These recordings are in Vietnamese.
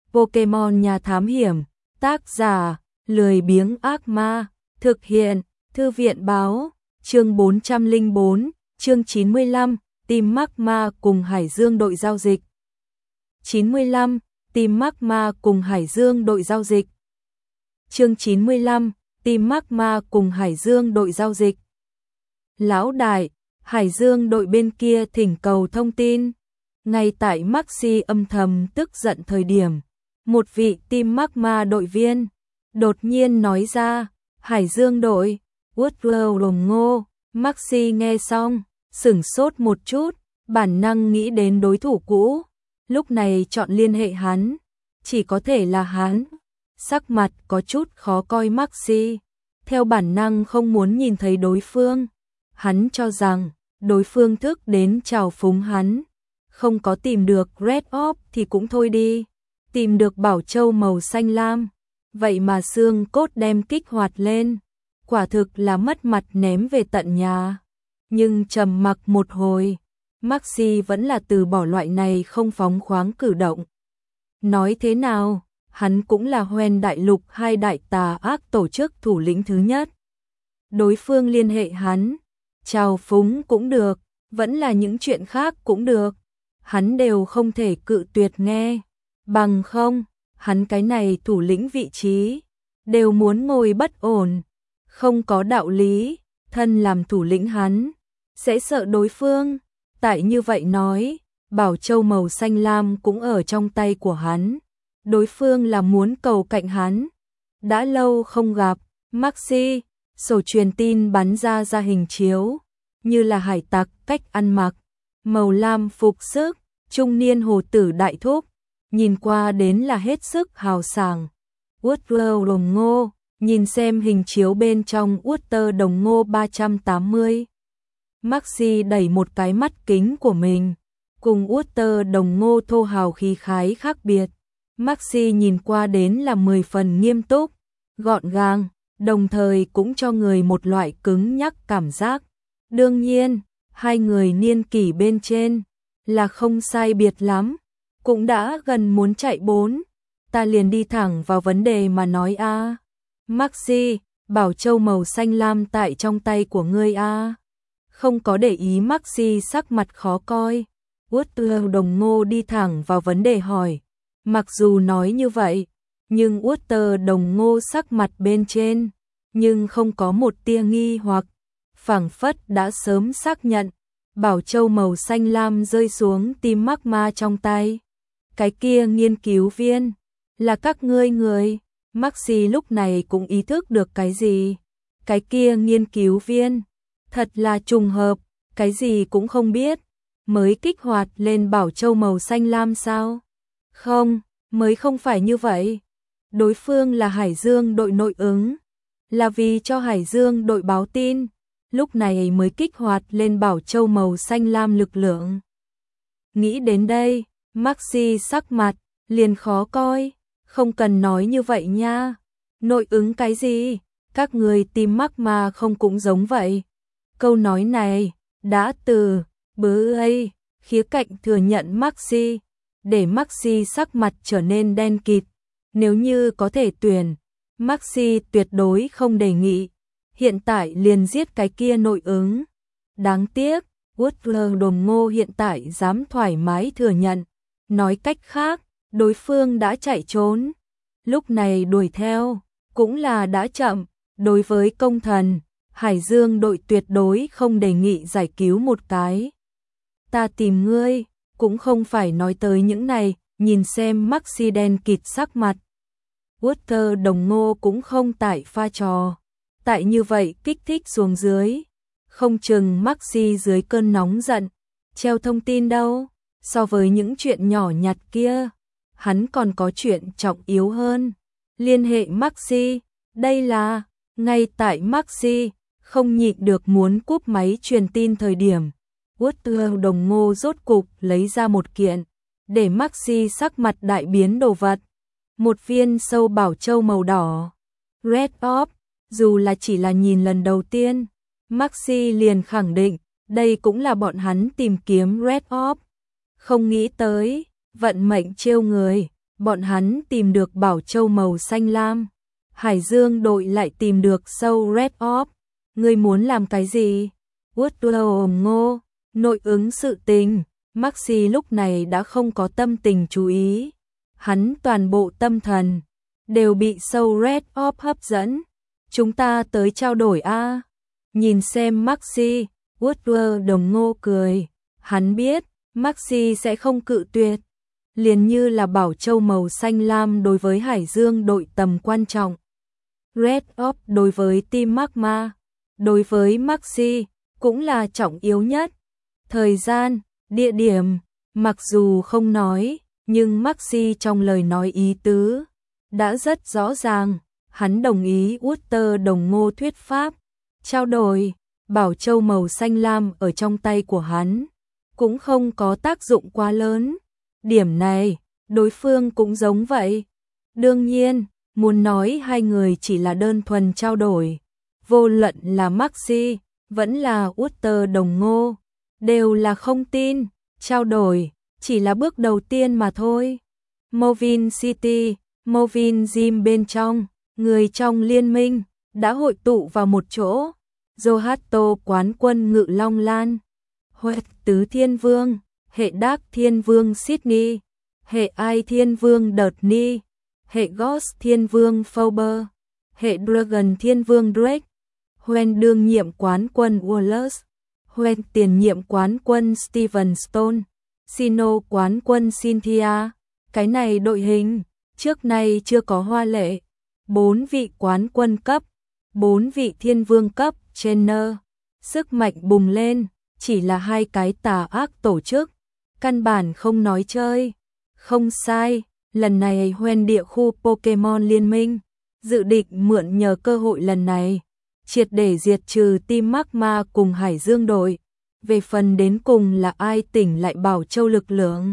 Pokemon nhà thám hiểm, tác giả, lười biếng ác ma, thực hiện, thư viện báo, chương 404, chương 95, tìm Magma cùng Hải Dương đội giao dịch. 95, tìm Magma cùng Hải Dương đội giao dịch. Chương 95, tìm Magma cùng Hải Dương đội giao dịch. Lão đại, Hải Dương đội bên kia thỉnh cầu thông tin. Ngay tại Maxi âm thầm tức giận thời điểm, một vị team Magma đội viên đột nhiên nói ra, Hải Dương đội, Woodrow Đồng Ngô. Maxi nghe xong, sửng sốt một chút, bản năng nghĩ đến đối thủ cũ, lúc này chọn liên hệ hắn, chỉ có thể là hắn. Sắc mặt có chút khó coi Maxi, theo bản năng không muốn nhìn thấy đối phương. Hắn cho rằng đối phương thức đến trào phúng hắn, không có tìm được Red Orb thì cũng thôi đi, tìm được bảo châu màu xanh lam, vậy mà xương cốt đem kích hoạt lên, quả thực là mất mặt ném về tận nhà. Nhưng trầm mặc một hồi, Maxi vẫn là từ bỏ loại này không phóng khoáng cử động. Nói thế nào, hắn cũng là Hoen Đại Lục hai đại tà ác tổ chức thủ lĩnh thứ nhất. Đối phương liên hệ hắn, chào phúng cũng được, vẫn là những chuyện khác cũng được, hắn đều không thể cự tuyệt nghe. Bằng không, hắn cái này thủ lĩnh vị trí, đều muốn ngồi bất ổn, không có đạo lý, thân làm thủ lĩnh hắn, sẽ sợ đối phương. Tại như vậy nói, bảo châu màu xanh lam cũng ở trong tay của hắn, đối phương là muốn cầu cạnh hắn. Đã lâu không gặp, Maxi, sổ truyền tin bắn ra hình chiếu, như là hải tặc cách ăn mặc, màu lam phục sức, trung niên hồ tử đại thúc, nhìn qua đến là hết sức hào sảng. Woodrow Đồng Ngô, nhìn xem hình chiếu bên trong Woodrow Đồng Ngô 380. Maxi đẩy một cái mắt kính của mình, cùng Woodrow Đồng Ngô thô hào khí khái khác biệt. Maxi nhìn qua đến là 10 phần nghiêm túc, gọn gàng, đồng thời cũng cho người một loại cứng nhắc cảm giác. Đương nhiên, hai người niên kỷ bên trên là không sai biệt lắm, cũng đã gần muốn chạy bốn. Ta liền đi thẳng vào vấn đề mà nói a. Maxi, bảo châu màu xanh lam tại trong tay của ngươi a. Không có để ý Maxi sắc mặt khó coi, Woodrow Đồng Ngô đi thẳng vào vấn đề hỏi. Mặc dù nói như vậy, nhưng Woodrow Đồng Ngô sắc mặt bên trên, nhưng không có một tia nghi hoặc, phảng phất đã sớm xác nhận, bảo châu màu xanh lam rơi xuống tim Magma trong tay. Cái kia nghiên cứu viên, là các ngươi người. Maxi lúc này cũng ý thức được cái gì. Cái kia nghiên cứu viên, thật là trùng hợp, cái gì cũng không biết, mới kích hoạt lên bảo châu màu xanh lam sao? Không, mới không phải như vậy. Đối phương là Hải Dương đội nội ứng, là vì cho Hải Dương đội báo tin, lúc này mới kích hoạt lên bảo châu màu xanh lam lực lượng. Nghĩ đến đây, Maxi sắc mặt liền khó coi, không cần nói như vậy nha. Nội ứng cái gì? Các người tìm Magma không cũng giống vậy? Câu nói này đã từ khía cạnh thừa nhận Maxi, để Maxi sắc mặt trở nên đen kịt. Nếu như có thể tuyển, Maxi tuyệt đối không đề nghị, hiện tại liền giết cái kia nội ứng. Đáng tiếc, Woodrow Đồng Ngô hiện tại dám thoải mái thừa nhận, nói cách khác, đối phương đã chạy trốn. Lúc này đuổi theo, cũng là đã chậm. Đối với công thần, Hải Dương đội tuyệt đối không đề nghị giải cứu một cái. Ta tìm ngươi, cũng không phải nói tới những này, nhìn xem Maxi đen kịt sắc mặt. Woodrow Đồng Ngô cũng không tại pha trò, tại như vậy kích thích xuống dưới, không chừng Maxi dưới cơn nóng giận, treo thông tin đâu. So với những chuyện nhỏ nhặt kia, hắn còn có chuyện trọng yếu hơn. Liên hệ Maxi, đây là, ngay tại Maxi không nhịn được muốn cúp máy truyền tin thời điểm, Woodrow Đồng Ngô rốt cục lấy ra một kiện, để Maxi sắc mặt đại biến đồ vật. Một viên sâu bảo châu màu đỏ, Red Orb. Dù là chỉ là nhìn lần đầu tiên, Maxi liền khẳng định, đây cũng là bọn hắn tìm kiếm Red Orb. Không nghĩ tới, vận mệnh trêu người, bọn hắn tìm được bảo châu màu xanh lam. Hải Dương đội lại tìm được sâu Red Orb. Ngươi muốn làm cái gì? Woodrow ngô, nội ứng sự tình. Maxi lúc này đã không có tâm tình chú ý. Hắn toàn bộ tâm thần đều bị sâu Red Orb hấp dẫn. Chúng ta tới trao đổi a. Nhìn xem Maxi, Woodrow đồng ngô cười. Hắn biết, Maxi sẽ không cự tuyệt. Liền như là bảo châu màu xanh lam đối với Hải Dương đội tầm quan trọng. Red Orb đối với Team Magma, đối với Maxi, cũng là trọng yếu nhất. Thời gian, địa điểm, mặc dù không nói, nhưng Maxi trong lời nói ý tứ đã rất rõ ràng. Hắn đồng ý Woodrow đồng ngô thuyết pháp. Trao đổi, bảo châu màu xanh lam ở trong tay của hắn cũng không có tác dụng quá lớn. Điểm này, đối phương cũng giống vậy. Đương nhiên, muốn nói hai người chỉ là đơn thuần trao đổi, vô luận là Maxi, vẫn là Woodrow đồng ngô, đều là không tin. Trao đổi, chỉ là bước đầu tiên mà thôi. Movin City, Movin Gym bên trong, người trong liên minh đã hội tụ vào một chỗ. Johato quán quân Ngự Long Lan, Huệ Tứ Thiên Vương, hệ Dark Thiên Vương Sydney, hệ Ai Thiên Vương Đợt-ni, hệ Ghost Thiên Vương Fauber, hệ Dragon Thiên Vương Drake, Huen đương nhiệm quán quân Wallace, Huen tiền nhiệm quán quân Steven Stone, Sino quán quân Cynthia. Cái này đội hình trước nay chưa có hoa lệ. 4 vị quán quân cấp, 4 vị thiên vương cấp trainer. Sức mạnh bùng lên, chỉ là hai cái tà ác tổ chức, căn bản không nói chơi. Không sai, lần này Huen địa khu Pokemon Liên minh dự định mượn nhờ cơ hội lần này triệt để diệt trừ Team Magma cùng Hải Dương đội. Về phần đến cùng là ai tỉnh lại Bảo Châu lực lượng,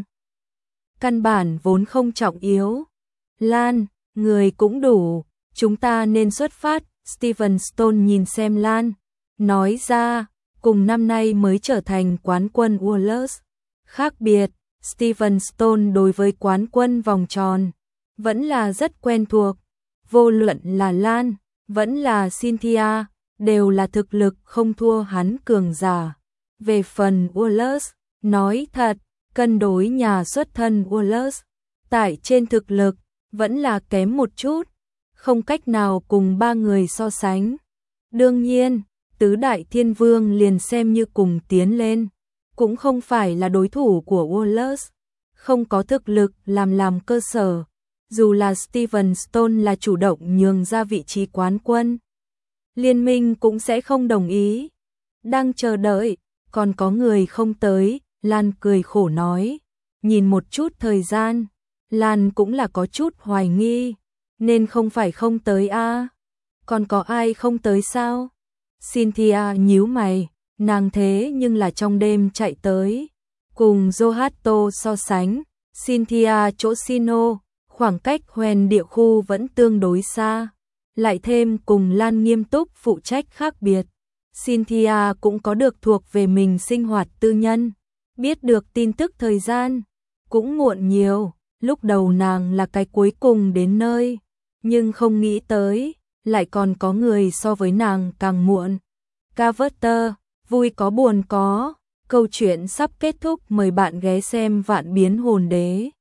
căn bản vốn không trọng yếu. Lan, người cũng đủ, chúng ta nên xuất phát. Steven Stone nhìn xem Lan, nói ra, cùng năm nay mới trở thành quán quân Wallace. Khác biệt, Steven Stone đối với quán quân vòng tròn vẫn là rất quen thuộc. Vô luận là Lan, vẫn là Cynthia, đều là thực lực không thua hắn cường giả. Về phần Wallace, nói thật, cân đối nhà xuất thân Wallace, tại trên thực lực, vẫn là kém một chút, không cách nào cùng ba người so sánh. Đương nhiên, tứ đại thiên vương liền xem như cùng tiến lên, cũng không phải là đối thủ của Wallace. Không có thực lực làm cơ sở, dù là Steven Stone là chủ động nhường ra vị trí quán quân, liên minh cũng sẽ không đồng ý. Đang chờ đợi, còn có người không tới. Lan cười khổ nói. Nhìn một chút thời gian, Lan cũng là có chút hoài nghi, nên không phải không tới a. Còn có ai không tới sao? Cynthia nhíu mày, nàng thế nhưng là trong đêm chạy tới. Cùng Johato so sánh, Cynthia chỗ Sino, khoảng cách Huen địa khu vẫn tương đối xa. Lại thêm cùng Lan nghiêm túc phụ trách khác biệt, Cynthia cũng có được thuộc về mình sinh hoạt tư nhân. Biết được tin tức thời gian cũng muộn nhiều. Lúc đầu nàng là cái cuối cùng đến nơi, nhưng không nghĩ tới lại còn có người so với nàng càng muộn. Carver, vui có buồn có, câu chuyện sắp kết thúc, mời bạn ghé xem Vạn Biến Hồn Đế.